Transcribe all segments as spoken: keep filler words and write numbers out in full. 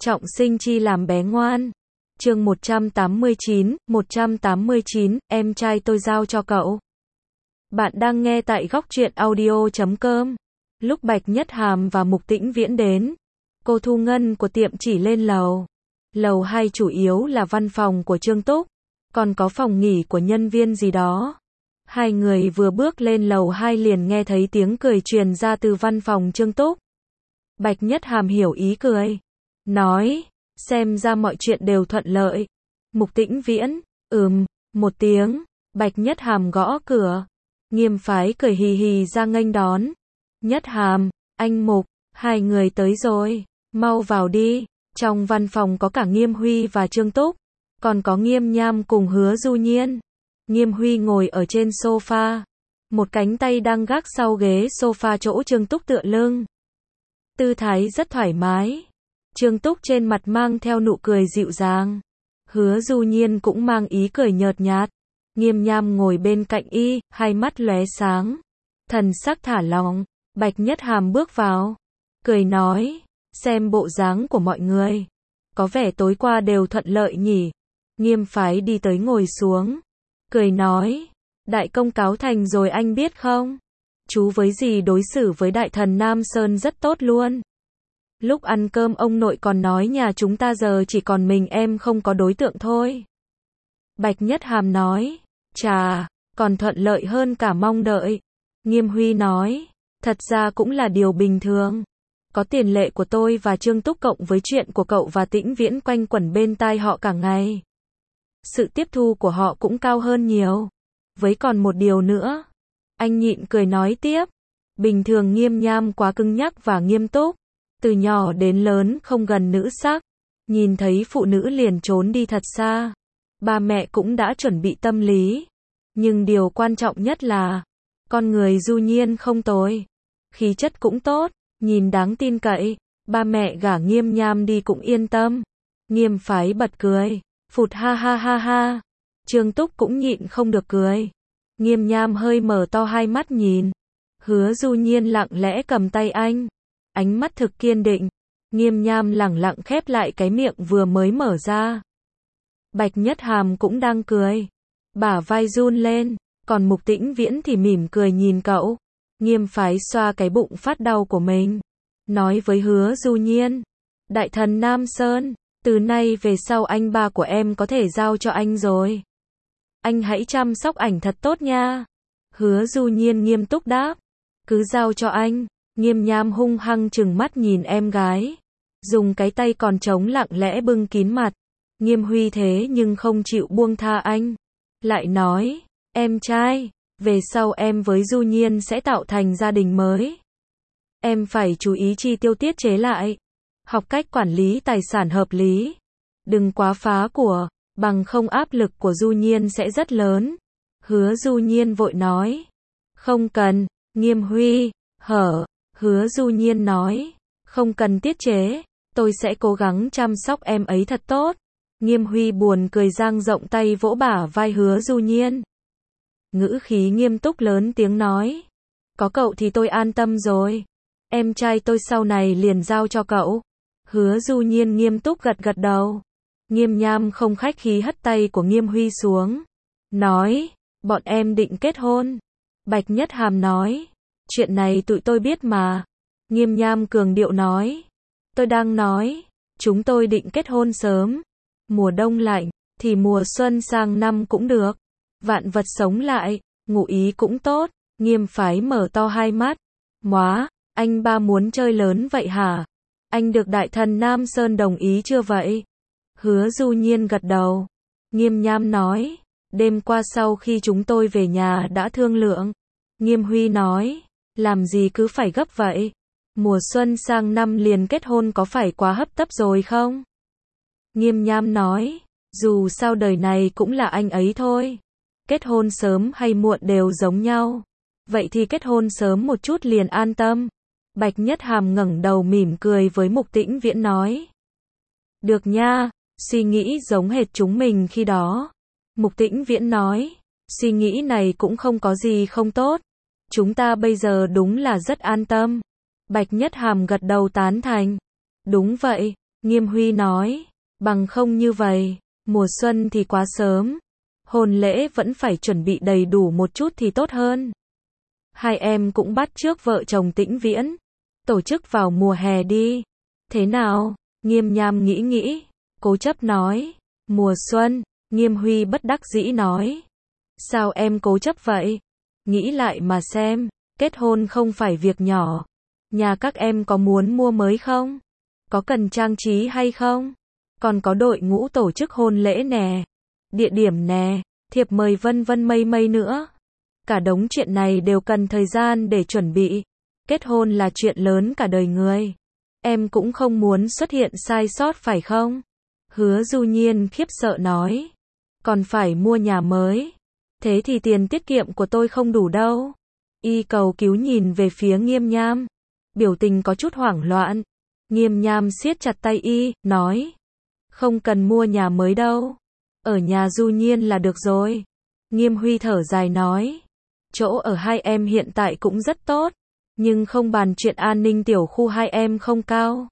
Trọng sinh chi làm bé ngoan. Chương một trăm tám mươi chín, một trăm tám mươi chín, em trai tôi giao cho cậu. Bạn đang nghe tại góc truyện audio chấm com. Lúc Bạch Nhất Hàm và Mục Tĩnh Viễn đến, cô Thu Ngân của tiệm chỉ lên lầu. Lầu hai chủ yếu là văn phòng của Trương Túc, còn có phòng nghỉ của nhân viên gì đó. Hai người vừa bước lên lầu hai liền nghe thấy tiếng cười truyền ra từ văn phòng Trương Túc. Bạch Nhất Hàm hiểu ý cười, nói, xem ra mọi chuyện đều thuận lợi. Mục Tĩnh Viễn, ừm, một tiếng. Bạch Nhất Hàm gõ cửa. Nghiêm Phái cười hì hì ra nghênh đón. Nhất Hàm, anh Mục, hai người tới rồi, mau vào đi. Trong văn phòng có cả Nghiêm Huy và Trương Túc, còn có Nghiêm Nham cùng Hứa Du Nhiên. Nghiêm Huy ngồi ở trên sofa, một cánh tay đang gác sau ghế sofa chỗ Trương Túc tựa lưng. Tư thái rất thoải mái. Trương Túc trên mặt mang theo nụ cười dịu dàng. Hứa Du Nhiên cũng mang ý cười nhợt nhạt. Nghiêm Nham ngồi bên cạnh y, hai mắt lóe sáng, thần sắc thả lỏng. Bạch Nhất Hàm bước vào, cười nói, xem bộ dáng của mọi người, có vẻ tối qua đều thuận lợi nhỉ. Nghiêm Phái đi tới ngồi xuống, cười nói, đại công cáo thành rồi anh biết không? Chú với dì đối xử với đại thần Nam Sơn rất tốt luôn. Lúc ăn cơm ông nội còn nói nhà chúng ta giờ chỉ còn mình em không có đối tượng thôi. Bạch Nhất Hàm nói, chà, còn thuận lợi hơn cả mong đợi. Nghiêm Huy nói, thật ra cũng là điều bình thường. Có tiền lệ của tôi và Trương Túc cộng với chuyện của cậu và Tĩnh Viễn quanh quẩn bên tai họ cả ngày. Sự tiếp thu của họ cũng cao hơn nhiều. Với còn một điều nữa. Anh nhịn cười nói tiếp. Bình thường Nghiêm Nham quá cứng nhắc và nghiêm túc. Từ nhỏ đến lớn không gần nữ sắc. Nhìn thấy phụ nữ liền trốn đi thật xa. Ba mẹ cũng đã chuẩn bị tâm lý. Nhưng điều quan trọng nhất là con người Du Nhiên không tồi. Khí chất cũng tốt, nhìn đáng tin cậy. Ba mẹ gả Nghiêm Nham đi cũng yên tâm. Nghiêm Phái bật cười. Phụt ha ha ha ha. Trương Túc cũng nhịn không được cười. Nghiêm Nham hơi mở to hai mắt nhìn. Hứa Du Nhiên lặng lẽ cầm tay anh. Ánh mắt thực kiên định. Nghiêm Nham lẳng lặng khép lại cái miệng vừa mới mở ra. Bạch Nhất Hàm cũng đang cười. Bả vai run lên. Còn Mục Tĩnh Viễn thì mỉm cười nhìn cậu. Nghiêm Phái xoa cái bụng phát đau của mình. Nói với Hứa Du Nhiên. Đại thần Nam Sơn, từ nay về sau anh ba của em có thể giao cho anh rồi. Anh hãy chăm sóc ảnh thật tốt nha. Hứa Du Nhiên nghiêm túc đáp. Cứ giao cho anh. Nghiêm Nham hung hăng trừng mắt nhìn em gái. Dùng cái tay còn trống lặng lẽ bưng kín mặt. Nghiêm Huy thế nhưng không chịu buông tha anh. Lại nói, em trai, về sau em với Du Nhiên sẽ tạo thành gia đình mới. Em phải chú ý chi tiêu tiết chế lại. Học cách quản lý tài sản hợp lý. Đừng quá phá của, bằng không áp lực của Du Nhiên sẽ rất lớn. Hứa Du Nhiên vội nói. Không cần, Nghiêm Huy, hở. Hứa Du Nhiên nói. Không cần tiết chế, tôi sẽ cố gắng chăm sóc em ấy thật tốt. Nghiêm Huy buồn cười dang rộng tay vỗ bả vai Hứa Du Nhiên. Ngữ khí nghiêm túc lớn tiếng nói. Có cậu thì tôi an tâm rồi. Em trai tôi sau này liền giao cho cậu. Hứa Du Nhiên nghiêm túc gật gật đầu. Nghiêm Nham không khách khí hất tay của Nghiêm Huy xuống. Nói, bọn em định kết hôn. Bạch Nhất Hàm nói, chuyện này tụi tôi biết mà. Nghiêm Nham cường điệu nói, tôi đang nói, chúng tôi định kết hôn sớm. Mùa đông lạnh, thì mùa xuân sang năm cũng được. Vạn vật sống lại, ngụ ý cũng tốt. Nghiêm Phái mở to hai mắt. Móa, anh ba muốn chơi lớn vậy hả? Anh được đại thần Nam Sơn đồng ý chưa vậy? Hứa Du Nhiên gật đầu. Nghiêm Nham nói, đêm qua sau khi chúng tôi về nhà đã thương lượng. Nghiêm Huy nói, làm gì cứ phải gấp vậy? Mùa xuân sang năm liền kết hôn có phải quá hấp tấp rồi không? Nghiêm Nham nói, dù sao đời này cũng là anh ấy thôi. Kết hôn sớm hay muộn đều giống nhau. Vậy thì kết hôn sớm một chút liền an tâm. Bạch Nhất Hàm ngẩng đầu mỉm cười với Mục Tĩnh Viễn nói. Được nha, suy nghĩ giống hệt chúng mình khi đó. Mục Tĩnh Viễn nói, suy nghĩ này cũng không có gì không tốt. Chúng ta bây giờ đúng là rất an tâm. Bạch Nhất Hàm gật đầu tán thành. Đúng vậy, Nghiêm Huy nói, bằng không như vậy, mùa xuân thì quá sớm. Hôn lễ vẫn phải chuẩn bị đầy đủ một chút thì tốt hơn. Hai em cũng bắt chước vợ chồng Tĩnh Viễn. Tổ chức vào mùa hè đi. Thế nào? Nghiêm Nham nghĩ nghĩ. Cố chấp nói. Mùa xuân. Nghiêm Huy bất đắc dĩ nói. Sao em cố chấp vậy? Nghĩ lại mà xem. Kết hôn không phải việc nhỏ. Nhà các em có muốn mua mới không? Có cần trang trí hay không? Còn có đội ngũ tổ chức hôn lễ nè. Địa điểm nè. Thiệp mời vân vân mây mây nữa. Cả đống chuyện này đều cần thời gian để chuẩn bị. Kết hôn là chuyện lớn cả đời người. Em cũng không muốn xuất hiện sai sót phải không? Hứa Du Nhiên khiếp sợ nói. Còn phải mua nhà mới. Thế thì tiền tiết kiệm của tôi không đủ đâu. Y cầu cứu nhìn về phía Nghiêm Nham. Biểu tình có chút hoảng loạn. Nghiêm Nham siết chặt tay Y, nói. Không cần mua nhà mới đâu. Ở nhà Du Nhiên là được rồi. Nghiêm Huy thở dài nói. Chỗ ở hai em hiện tại cũng rất tốt. Nhưng không bàn chuyện an ninh tiểu khu hai em không cao.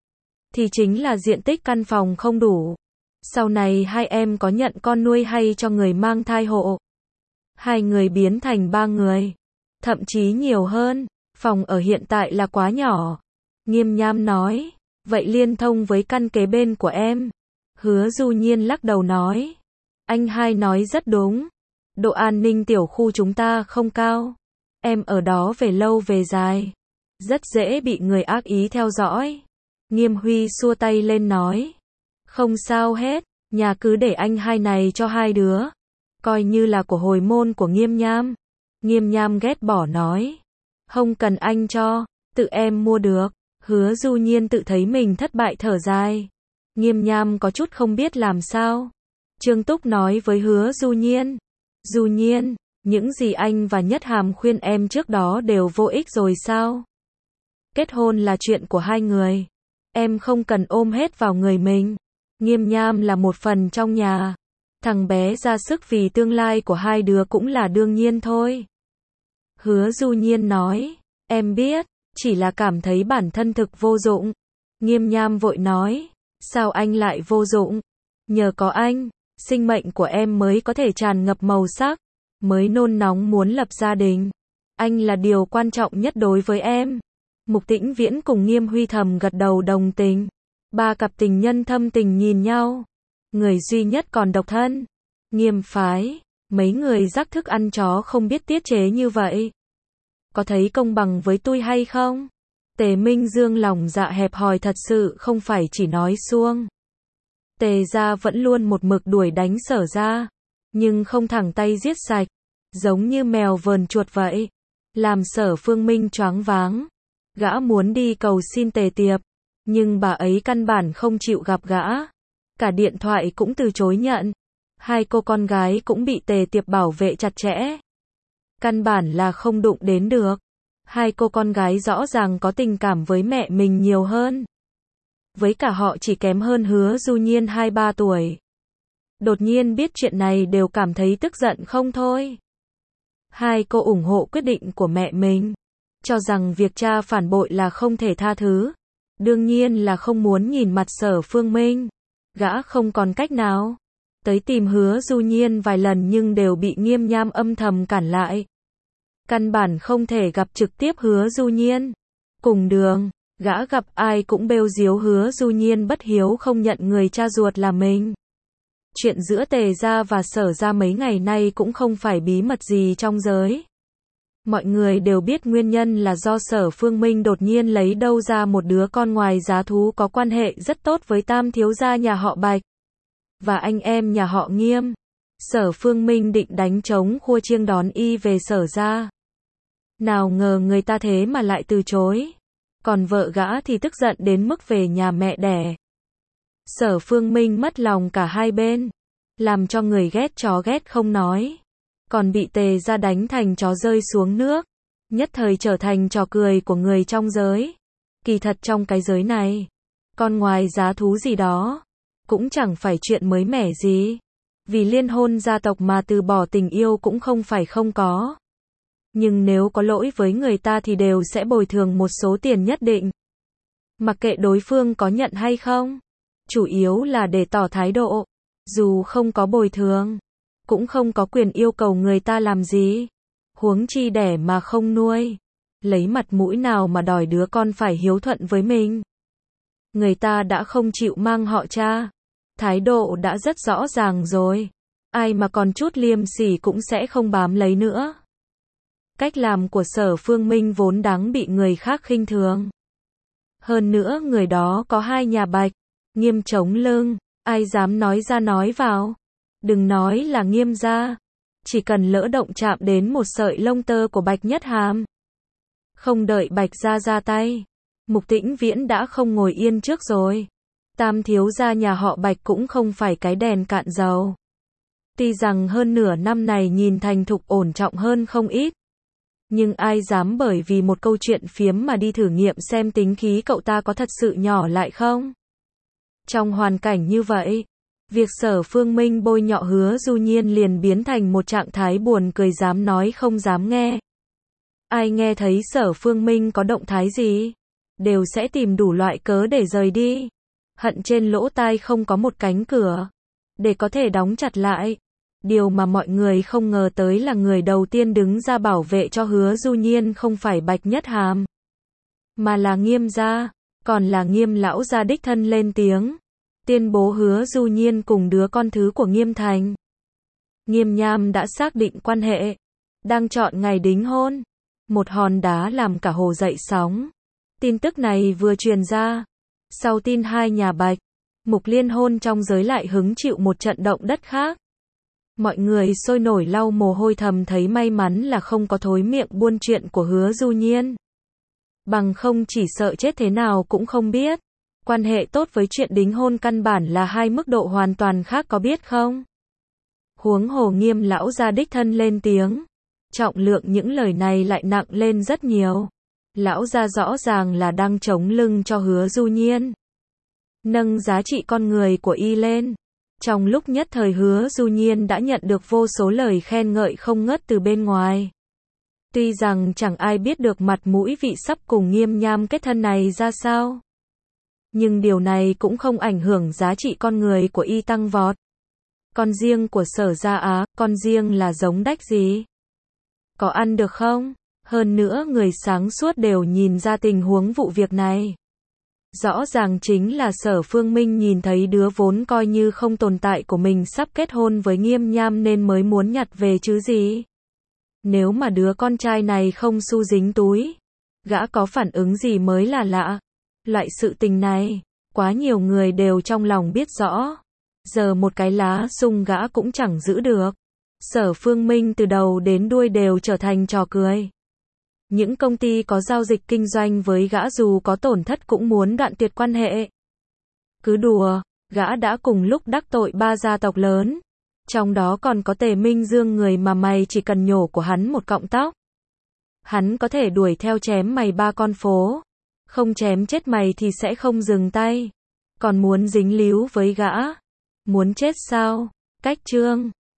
Thì chính là diện tích căn phòng không đủ. Sau này hai em có nhận con nuôi hay cho người mang thai hộ. Hai người biến thành ba người. Thậm chí nhiều hơn. Phòng ở hiện tại là quá nhỏ. Nghiêm Nham nói. Vậy liên thông với căn kế bên của em. Hứa Du Nhiên lắc đầu nói. Anh hai nói rất đúng. Độ an ninh tiểu khu chúng ta không cao. Em ở đó về lâu về dài. Rất dễ bị người ác ý theo dõi. Nghiêm Huy xua tay lên nói. Không sao hết. Nhà cứ để anh hai này cho hai đứa. Coi như là của hồi môn của Nghiêm Nham. Nghiêm Nham ghét bỏ nói. Không cần anh cho. Tự em mua được. Hứa Du Nhiên tự thấy mình thất bại thở dài. Nghiêm Nham có chút không biết làm sao. Trương Túc nói với Hứa Du Nhiên. Du Nhiên, những gì anh và Nhất Hàm khuyên em trước đó đều vô ích rồi sao? Kết hôn là chuyện của hai người. Em không cần ôm hết vào người mình. Nghiêm Nham là một phần trong nhà. Thằng bé ra sức vì tương lai của hai đứa cũng là đương nhiên thôi. Hứa Du Nhiên nói. Em biết, chỉ là cảm thấy bản thân thực vô dụng. Nghiêm Nham vội nói. Sao anh lại vô dụng? Nhờ có anh, sinh mệnh của em mới có thể tràn ngập màu sắc, mới nôn nóng muốn lập gia đình. Anh là điều quan trọng nhất đối với em. Mục Tĩnh Viễn cùng Nghiêm Huy thầm gật đầu đồng tình. Ba cặp tình nhân thâm tình nhìn nhau. Người duy nhất còn độc thân. Nghiêm phái, mấy người rắc thức ăn chó không biết tiết chế như vậy. Có thấy công bằng với tôi hay không? Tề Minh Dương lòng dạ hẹp hòi thật sự không phải chỉ nói suông. Tề gia vẫn luôn một mực đuổi đánh Sở gia, nhưng không thẳng tay giết sạch, giống như mèo vờn chuột vậy, làm Sở Phương Minh choáng váng. Gã muốn đi cầu xin Tề Tiệp, nhưng bà ấy căn bản không chịu gặp gã, cả điện thoại cũng từ chối nhận. Hai cô con gái cũng bị Tề Tiệp bảo vệ chặt chẽ, căn bản là không đụng đến được. Hai cô con gái rõ ràng có tình cảm với mẹ mình nhiều hơn. Với cả họ chỉ kém hơn Hứa Du Nhiên hai ba tuổi. Đột nhiên biết chuyện này đều cảm thấy tức giận không thôi. Hai cô ủng hộ quyết định của mẹ mình, cho rằng việc cha phản bội là không thể tha thứ. Đương nhiên là không muốn nhìn mặt Sở Phương Minh. Gã không còn cách nào. Tới tìm Hứa Du Nhiên vài lần nhưng đều bị Nghiêm Nham âm thầm cản lại. Căn bản không thể gặp trực tiếp Hứa Du Nhiên. Cùng đường, gã gặp ai cũng bêu diếu Hứa Du Nhiên bất hiếu không nhận người cha ruột là mình. Chuyện giữa Tề gia và Sở gia mấy ngày nay cũng không phải bí mật gì trong giới. Mọi người đều biết nguyên nhân là do Sở Phương Minh đột nhiên lấy đâu ra một đứa con ngoài giá thú có quan hệ rất tốt với tam thiếu gia nhà họ Bạch và anh em nhà họ Nghiêm. Sở Phương Minh định đánh trống khua chiêng đón y về Sở gia. Nào ngờ người ta thế mà lại từ chối. Còn vợ gã thì tức giận đến mức về nhà mẹ đẻ. Sở Phương Minh mất lòng cả hai bên, làm cho người ghét chó ghét không nói, còn bị Tề gia đánh thành chó rơi xuống nước, nhất thời trở thành trò cười của người trong giới. Kỳ thật trong cái giới này, con ngoài giá thú gì đó cũng chẳng phải chuyện mới mẻ gì. Vì liên hôn gia tộc mà từ bỏ tình yêu cũng không phải không có. Nhưng nếu có lỗi với người ta thì đều sẽ bồi thường một số tiền nhất định. Mặc kệ đối phương có nhận hay không. Chủ yếu là để tỏ thái độ. Dù không có bồi thường, cũng không có quyền yêu cầu người ta làm gì. Huống chi đẻ mà không nuôi. Lấy mặt mũi nào mà đòi đứa con phải hiếu thuận với mình. Người ta đã không chịu mang họ cha. Thái độ đã rất rõ ràng rồi. Ai mà còn chút liêm sỉ cũng sẽ không bám lấy nữa. Cách làm của Sở Phương Minh vốn đáng bị người khác khinh thường. Hơn nữa người đó có hai nhà Bạch. Nghiêm chống lưng. Ai dám nói ra nói vào. Đừng nói là Nghiêm gia. Chỉ cần lỡ động chạm đến một sợi lông tơ của Bạch Nhất Hàm. Không đợi Bạch gia ra tay. Mục Tĩnh Viễn đã không ngồi yên trước rồi. Tam thiếu gia nhà họ Bạch cũng không phải cái đèn cạn dầu. Tuy rằng hơn nửa năm này nhìn thành thục ổn trọng hơn không ít. Nhưng ai dám bởi vì một câu chuyện phiếm mà đi thử nghiệm xem tính khí cậu ta có thật sự nhỏ lại không? Trong hoàn cảnh như vậy, việc Sở Phương Minh bôi nhọ Hứa Du Nhiên liền biến thành một trạng thái buồn cười dám nói không dám nghe. Ai nghe thấy Sở Phương Minh có động thái gì, đều sẽ tìm đủ loại cớ để rời đi. Hận trên lỗ tai không có một cánh cửa, để có thể đóng chặt lại. Điều mà mọi người không ngờ tới là người đầu tiên đứng ra bảo vệ cho Hứa Du Nhiên không phải Bạch Nhất Hàm, mà là Nghiêm gia, còn là Nghiêm lão gia đích thân lên tiếng, tuyên bố Hứa Du Nhiên cùng đứa con thứ của Nghiêm Thành, Nghiêm Nham đã xác định quan hệ, đang chọn ngày đính hôn. Một hòn đá làm cả hồ dậy sóng. Tin tức này vừa truyền ra, sau tin hai nhà Bạch, Mục liên hôn trong giới lại hứng chịu một trận động đất khác. Mọi người sôi nổi lau mồ hôi thầm thấy may mắn là không có thối miệng buôn chuyện của Hứa Du Nhiên. Bằng không chỉ sợ chết thế nào cũng không biết. Quan hệ tốt với chuyện đính hôn căn bản là hai mức độ hoàn toàn khác có biết không? Huống hồ Nghiêm lão gia đích thân lên tiếng. Trọng lượng những lời này lại nặng lên rất nhiều. Lão gia rõ ràng là đang chống lưng cho Hứa Du Nhiên. Nâng giá trị con người của y lên. Trong lúc nhất thời Hứa Du Nhiên đã nhận được vô số lời khen ngợi không ngớt từ bên ngoài. Tuy rằng chẳng ai biết được mặt mũi vị sắp cùng Nghiêm Nham kết thân này ra sao. Nhưng điều này cũng không ảnh hưởng giá trị con người của y tăng vọt. Con riêng của Sở Gia Á, con riêng là giống đách gì? Có ăn được không? Hơn nữa người sáng suốt đều nhìn ra tình huống vụ việc này. Rõ ràng chính là Sở Phương Minh nhìn thấy đứa vốn coi như không tồn tại của mình sắp kết hôn với Nghiêm Nham nên mới muốn nhặt về chứ gì. Nếu mà đứa con trai này không xu dính túi, gã có phản ứng gì mới là lạ. Loại sự tình này, quá nhiều người đều trong lòng biết rõ. Giờ một cái lá sung gã cũng chẳng giữ được. Sở Phương Minh từ đầu đến đuôi đều trở thành trò cười. Những công ty có giao dịch kinh doanh với gã dù có tổn thất cũng muốn đoạn tuyệt quan hệ. Cứ đùa, gã đã cùng lúc đắc tội ba gia tộc lớn. Trong đó còn có Tề Minh Dương người mà mày chỉ cần nhổ của hắn một cọng tóc. Hắn có thể đuổi theo chém mày ba con phố. Không chém chết mày thì sẽ không dừng tay. Còn muốn dính líu với gã. Muốn chết sao? Cách chương